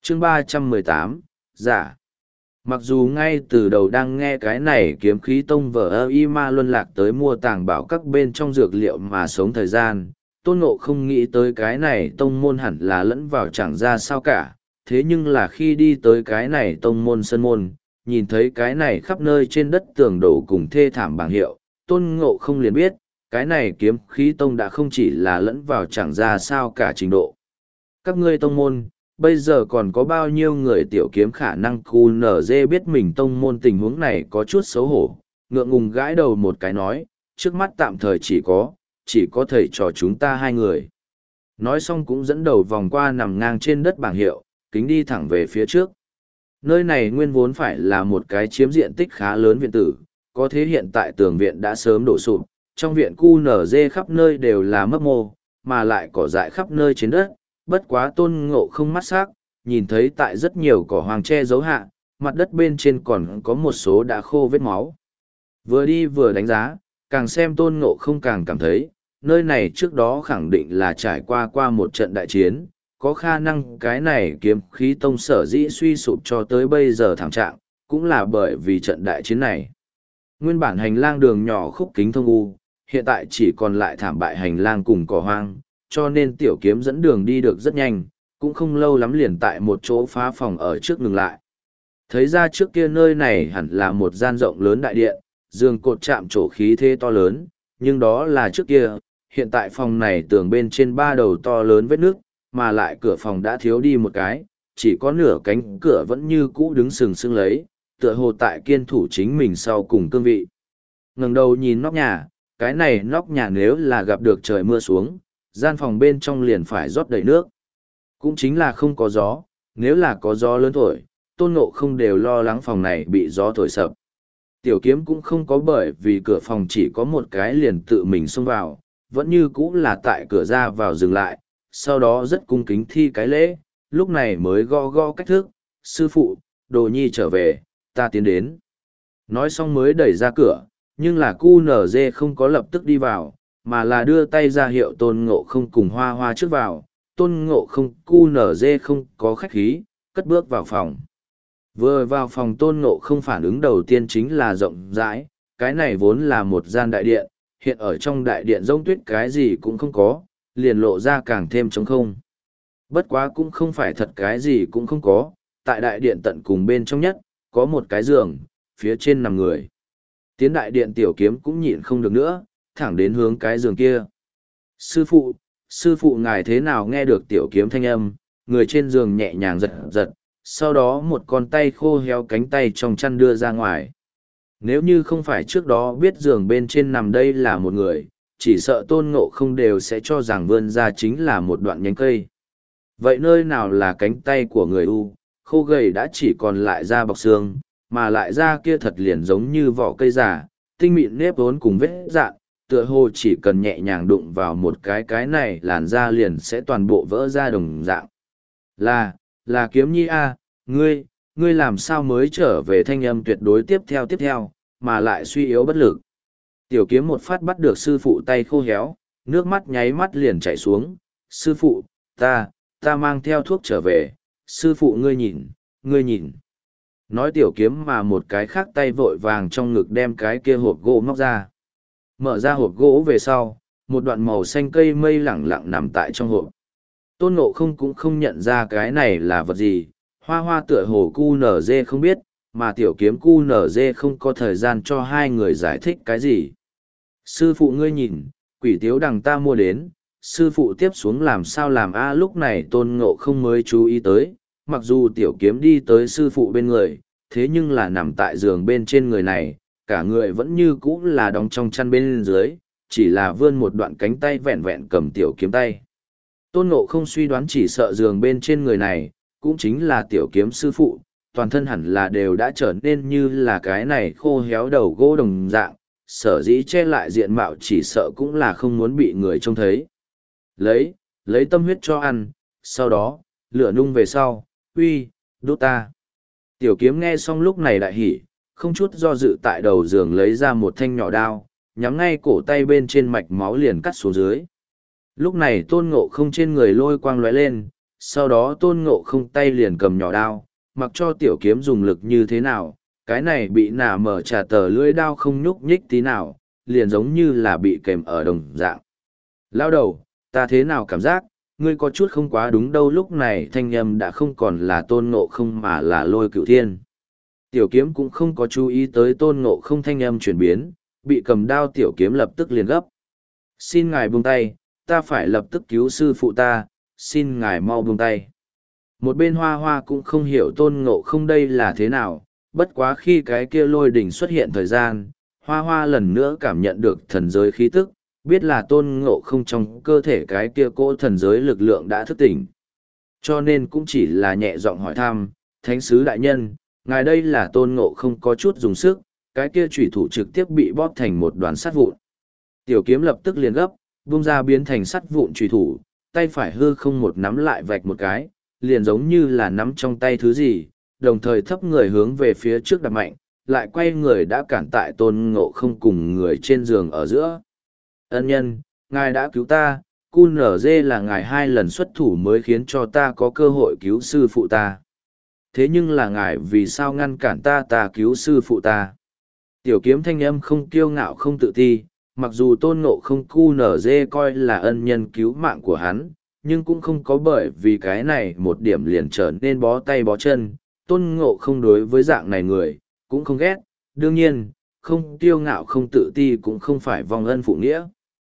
chương 318, giả. Mặc dù ngay từ đầu đang nghe cái này kiếm khí tông vở ơ y ma luân lạc tới mua tàng bảo các bên trong dược liệu mà sống thời gian, Tôn Ngộ không nghĩ tới cái này tông môn hẳn là lẫn vào chẳng ra sao cả, thế nhưng là khi đi tới cái này tông môn sân môn, nhìn thấy cái này khắp nơi trên đất tường đổ cùng thê thảm bảng hiệu, Tôn Ngộ không liền biết, cái này kiếm khí tông đã không chỉ là lẫn vào chẳng ra sao cả trình độ. Các ngươi tông môn, bây giờ còn có bao nhiêu người tiểu kiếm khả năng QNZ biết mình tông môn tình huống này có chút xấu hổ, ngượng ngùng gãi đầu một cái nói, trước mắt tạm thời chỉ có thầy trò chúng ta hai người. Nói xong cũng dẫn đầu vòng qua nằm ngang trên đất bảng hiệu, kính đi thẳng về phía trước. Nơi này nguyên vốn phải là một cái chiếm diện tích khá lớn viện tử, có thế hiện tại tường viện đã sớm đổ sụp, trong viện QNZ khắp nơi đều là mấp mô, mà lại cỏ dại khắp nơi trên đất, bất quá Tôn Ngộ không mắt sắc, nhìn thấy tại rất nhiều cỏ hoang che giấu hạ, mặt đất bên trên còn có một số đã khô vết máu. Vừa đi vừa đánh giá, càng xem Tôn Ngộ không càng cảm thấy, nơi này trước đó khẳng định là trải qua một trận đại chiến, có khả năng cái này kiếm khí tông sở dĩ suy sụp cho tới bây giờ thảm trạng, cũng là bởi vì trận đại chiến này. Nguyên bản hành lang đường nhỏ khúc kính thông u, hiện tại chỉ còn lại thảm bại hành lang cùng cỏ hoang, cho nên tiểu kiếm dẫn đường đi được rất nhanh, cũng không lâu lắm liền tại một chỗ phá phòng ở trước ngừng lại. Thấy ra trước kia nơi này hẳn là một gian rộng lớn đại điện, giường cột chạm trổ khí thế to lớn, nhưng đó là trước kia, hiện tại phòng này tường bên trên ba đầu to lớn vết nước, mà lại cửa phòng đã thiếu đi một cái, chỉ có nửa cánh cửa vẫn như cũ đứng sừng sững lấy, tựa hồ tại kiên thủ chính mình sau cùng cương vị. Ngẩng đầu nhìn nóc nhà, cái này nóc nhà nếu là gặp được trời mưa xuống, gian phòng bên trong liền phải rót đầy nước. Cũng chính là không có gió, nếu là có gió lớn thổi, Tôn Ngộ không đều lo lắng phòng này bị gió thổi sập. Tiểu kiếm cũng không có bởi vì cửa phòng chỉ có một cái liền tự mình xông vào, vẫn như cũ là tại cửa ra vào dừng lại, sau đó rất cung kính thi cái lễ, lúc này mới gõ cách thức, sư phụ, đồ nhi trở về, ta tiến đến. Nói xong mới đẩy ra cửa, nhưng là QNZ không có lập tức đi vào, mà là đưa tay ra hiệu Tôn Ngộ không cùng Hoa Hoa trước vào. Tôn Ngộ không QNZ không có khách khí, cất bước vào phòng. Vừa vào phòng Tôn Ngộ không phản ứng đầu tiên chính là rộng rãi, cái này vốn là một gian đại điện, hiện ở trong đại điện rông tuyết cái gì cũng không có, liền lộ ra càng thêm trống không. Bất quá cũng không phải thật cái gì cũng không có, tại đại điện tận cùng bên trong nhất, có một cái giường, phía trên nằm người. Tiến đại điện tiểu kiếm cũng nhịn không được nữa, thẳng đến hướng cái giường kia. Sư phụ ngài thế nào nghe được tiểu kiếm thanh âm, người trên giường nhẹ nhàng giật giật, sau đó một con tay khô héo cánh tay trong chăn đưa ra ngoài. Nếu như không phải trước đó biết giường bên trên nằm đây là một người, chỉ sợ Tôn Ngộ không đều sẽ cho rằng vươn ra chính là một đoạn nhánh cây. Vậy nơi nào là cánh tay của người u, khô gầy đã chỉ còn lại da bọc xương, mà lại da kia thật liền giống như vỏ cây già, tinh mịn nếp vốn cùng vết dạn, tựa hồ chỉ cần nhẹ nhàng đụng vào một cái này làn da liền sẽ toàn bộ vỡ ra đồng dạng. Là kiếm nhi a, ngươi làm sao mới trở về thanh âm tuyệt đối tiếp theo, mà lại suy yếu bất lực. Tiểu kiếm một phát bắt được sư phụ tay khô héo, nước mắt nháy mắt liền chảy xuống. Sư phụ, ta mang theo thuốc trở về, sư phụ ngươi nhìn. Nói tiểu kiếm mà một cái khác tay vội vàng trong ngực đem cái kia hộp gỗ móc ra. Mở ra hộp gỗ về sau, một đoạn màu xanh cây mây lẳng lặng nằm tại trong hộp. Tôn Ngộ không cũng không nhận ra cái này là vật gì, Hoa Hoa tựa hồ QNZ không biết, mà tiểu kiếm QNZ không có thời gian cho hai người giải thích cái gì. Sư phụ ngươi nhìn, quỷ tiếu đằng ta mua đến, sư phụ tiếp xuống làm sao làm a lúc này Tôn Ngộ không mới chú ý tới, mặc dù tiểu kiếm đi tới sư phụ bên người, thế nhưng là nằm tại giường bên trên người này, cả người vẫn như cũ là đóng trong chăn bên dưới, chỉ là vươn một đoạn cánh tay vẹn vẹn cầm tiểu kiếm tay. Tôn Ngộ không suy đoán chỉ sợ giường bên trên người này, cũng chính là tiểu kiếm sư phụ, toàn thân hẳn là đều đã trở nên như là cái này khô héo đầu gỗ đồng dạng, sở dĩ che lại diện mạo chỉ sợ cũng là không muốn bị người trông thấy. Lấy tâm huyết cho ăn, sau đó, lửa nung về sau, đốt ta. Tiểu kiếm nghe xong lúc này đại hỉ, không chút do dự tại đầu giường lấy ra một thanh nhỏ đao, nhắm ngay cổ tay bên trên mạch máu liền cắt xuống dưới. Lúc này Tôn Ngộ không trên người lôi quang lóe lên, sau đó tôn ngộ không tay liền cầm nhỏ đao, mặc cho tiểu kiếm dùng lực như thế nào, cái này bị nả mở trả tờ lưỡi đao không nhúc nhích tí nào, liền giống như là bị kèm ở đồng dạng. Lao đầu, ta thế nào cảm giác, ngươi có chút không quá đúng đâu. Lúc này thanh âm đã không còn là tôn ngộ không mà là Lôi Cửu Thiên. Tiểu kiếm cũng không có chú ý tới tôn ngộ không thanh âm chuyển biến, bị cầm đao tiểu kiếm lập tức liền gấp. Xin ngài buông tay, ta phải lập tức cứu sư phụ ta, xin ngài mau buông tay. Một bên hoa hoa cũng không hiểu tôn ngộ không đây là thế nào, bất quá khi cái kia lôi đỉnh xuất hiện thời gian, hoa hoa lần nữa cảm nhận được thần giới khí tức, biết là tôn ngộ không trong cơ thể cái kia cỗ thần giới lực lượng đã thức tỉnh. Cho nên cũng chỉ là nhẹ giọng hỏi thăm, thánh sứ đại nhân, ngài đây là tôn ngộ không có chút dùng sức, cái kia chủy thủ trực tiếp bị bóp thành một đoàn sắt vụn. Tiểu kiếm lập tức liền gấp, vung ra biến thành sắt vụn chủy thủ, tay phải hư không một nắm lại vạch một cái, liền giống như là nắm trong tay thứ gì, đồng thời thấp người hướng về phía trước đập mạnh, lại quay người đã cản tại tôn ngộ không cùng người trên giường ở giữa. Ân nhân, ngài đã cứu ta, QNZ là ngài 2 lần xuất thủ mới khiến cho ta có cơ hội cứu sư phụ ta. Thế nhưng là ngài vì sao ngăn cản ta cứu sư phụ ta? Tiểu kiếm thanh âm không kiêu ngạo không tự ti, mặc dù tôn ngộ không QNZ coi là ân nhân cứu mạng của hắn, nhưng cũng không có bởi vì cái này một điểm liền trở nên bó tay bó chân. Tôn ngộ không đối với dạng này người, cũng không ghét, đương nhiên, không kiêu ngạo không tự ti cũng không phải vong ân phụ nghĩa.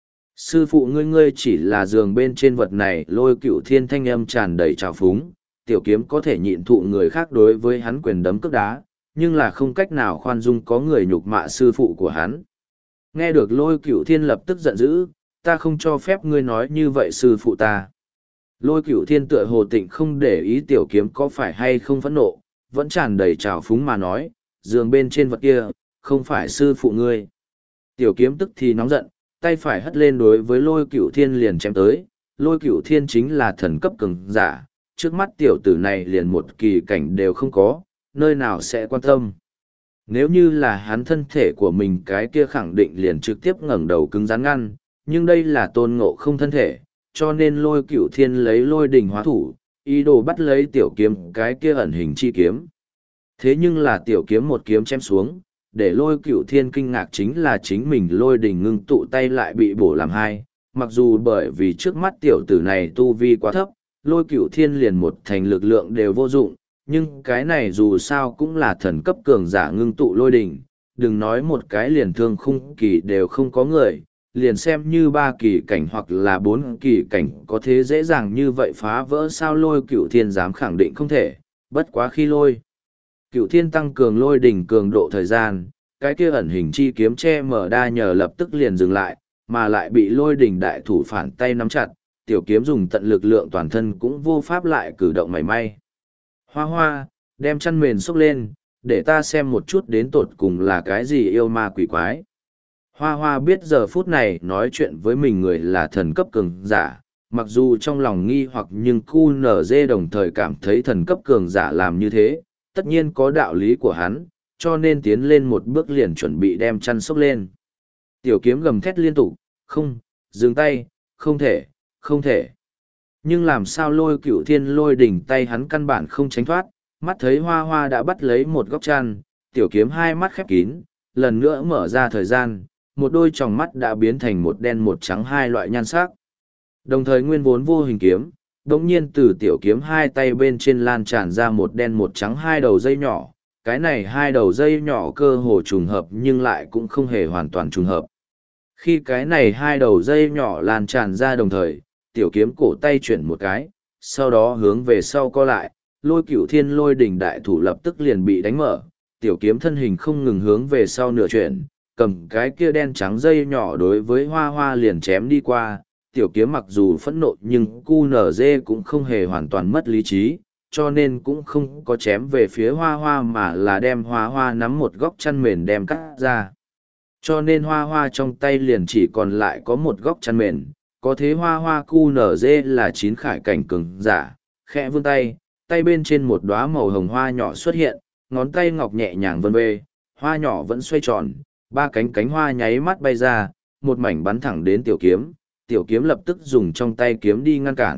Sư phụ ngươi chỉ là giường bên trên vật này. Lôi Cửu Thiên thanh âm tràn đầy trào phúng, tiểu kiếm có thể nhịn thụ người khác đối với hắn quyền đấm cước đá, nhưng là không cách nào khoan dung có người nhục mạ sư phụ của hắn. Nghe được Lôi Cửu Thiên lập tức giận dữ, ta không cho phép ngươi nói như vậy sư phụ ta. Lôi Cửu Thiên tựa hồ tịnh không để ý tiểu kiếm có phải hay không phẫn nộ, vẫn tràn đầy trào phúng mà nói, giường bên trên vật kia, không phải sư phụ ngươi. Tiểu kiếm tức thì nóng giận, tay phải hất lên đối với Lôi Cửu Thiên liền chém tới. Lôi Cửu Thiên chính là thần cấp cường giả, trước mắt tiểu tử này liền một kỳ cảnh đều không có, nơi nào sẽ quan tâm. Nếu như là hắn thân thể của mình cái kia khẳng định liền trực tiếp ngẩng đầu cứng rắn ngăn, nhưng đây là tôn ngộ không thân thể, cho nên Lôi Cửu Thiên lấy lôi đình hóa thủ, ý đồ bắt lấy tiểu kiếm cái kia ẩn hình chi kiếm. Thế nhưng là tiểu kiếm một kiếm chém xuống, để Lôi Cửu Thiên kinh ngạc chính là chính mình lôi đình ngưng tụ tay lại bị bổ làm hai, mặc dù bởi vì trước mắt tiểu tử này tu vi quá thấp, Lôi Cửu Thiên liền một thành lực lượng đều vô dụng, nhưng cái này dù sao cũng là thần cấp cường giả ngưng tụ lôi đình, đừng nói một cái liền thương khung kỳ đều không có người, liền xem như 3 kỳ cảnh hoặc là 4 kỳ cảnh có thế dễ dàng như vậy phá vỡ sao. Lôi Cửu Thiên dám khẳng định không thể, bất quá khi Lôi Cửu Thiên tăng cường lôi đỉnh cường độ thời gian, cái kia ẩn hình chi kiếm che mở đa nhờ lập tức liền dừng lại, mà lại bị lôi đỉnh đại thủ phản tay nắm chặt, tiểu kiếm dùng tận lực lượng toàn thân cũng vô pháp lại cử động mảy may. Hoa hoa, đem chăn mền xốc lên, để ta xem một chút đến tột cùng là cái gì yêu ma quỷ quái. Hoa hoa biết giờ phút này nói chuyện với mình người là thần cấp cường giả, mặc dù trong lòng nghi hoặc nhưng QNZ đồng thời cảm thấy thần cấp cường giả làm như thế, tất nhiên có đạo lý của hắn, cho nên tiến lên một bước liền chuẩn bị đem chăn xốc lên. Tiểu kiếm gầm thét liên tục, không, dừng tay, không thể, không thể. Nhưng làm sao Lôi Cửu Thiên lôi đỉnh tay hắn căn bản không tránh thoát, mắt thấy hoa hoa đã bắt lấy một góc chăn, tiểu kiếm hai mắt khép kín, lần nữa mở ra thời gian, một đôi tròng mắt đã biến thành một đen một trắng hai loại nhan sắc. Đồng thời nguyên vốn vô hình kiếm, đống nhiên từ tiểu kiếm hai tay bên trên lan tràn ra một đen một trắng hai đầu dây nhỏ, cái này hai đầu dây nhỏ cơ hồ trùng hợp nhưng lại cũng không hề hoàn toàn trùng hợp. Khi cái này hai đầu dây nhỏ lan tràn ra đồng thời, tiểu kiếm cổ tay chuyển một cái, sau đó hướng về sau co lại, Lôi Cửu Thiên lôi đỉnh đại thủ lập tức liền bị đánh mở, tiểu kiếm thân hình không ngừng hướng về sau nửa chuyển, cầm cái kia đen trắng dây nhỏ đối với hoa hoa liền chém đi qua. Tiểu kiếm mặc dù phẫn nộ nhưng QNZ cũng không hề hoàn toàn mất lý trí, cho nên cũng không có chém về phía hoa hoa mà là đem hoa hoa nắm một góc chăn mền đem cắt ra. Cho nên hoa hoa trong tay liền chỉ còn lại có một góc chăn mền, có thế hoa hoa QNZ là 9 khải cảnh cường giả, khẽ vươn tay, tay bên trên một đóa màu hồng hoa nhỏ xuất hiện, ngón tay ngọc nhẹ nhàng vân vê, hoa nhỏ vẫn xoay tròn, 3 cánh hoa nháy mắt bay ra, một mảnh bắn thẳng đến tiểu kiếm. Tiểu kiếm lập tức dùng trong tay kiếm đi ngăn cản,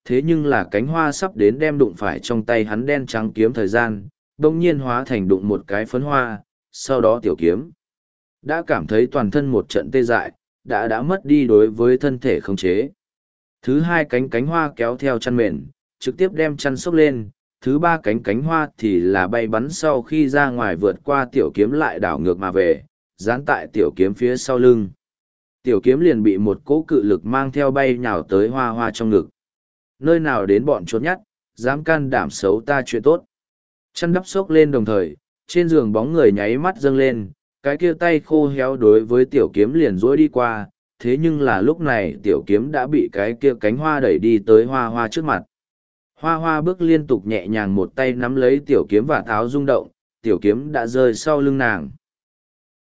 thế nhưng là cánh hoa sắp đến đem đụng phải trong tay hắn đen trắng kiếm thời gian, đông nhiên hóa thành đụng một cái phấn hoa, sau đó tiểu kiếm đã cảm thấy toàn thân một trận tê dại, đã mất đi đối với thân thể khống chế. Thứ hai cánh hoa kéo theo chăn mền, trực tiếp đem chăn xốc lên, thứ ba cánh hoa thì là bay bắn sau khi ra ngoài vượt qua tiểu kiếm lại đảo ngược mà về, dán tại tiểu kiếm phía sau lưng. Tiểu kiếm liền bị một cỗ cự lực mang theo bay nhào tới hoa hoa trong ngực. Nơi nào đến bọn chốt nhắt, dám can đảm xấu ta chuyện tốt. Chăn đắp xốc lên đồng thời, trên giường bóng người nháy mắt dâng lên, cái kia tay khô héo đối với tiểu kiếm liền dối đi qua, thế nhưng là lúc này tiểu kiếm đã bị cái kia cánh hoa đẩy đi tới hoa hoa trước mặt. Hoa hoa bước liên tục nhẹ nhàng một tay nắm lấy tiểu kiếm và tháo rung động, tiểu kiếm đã rơi sau lưng nàng.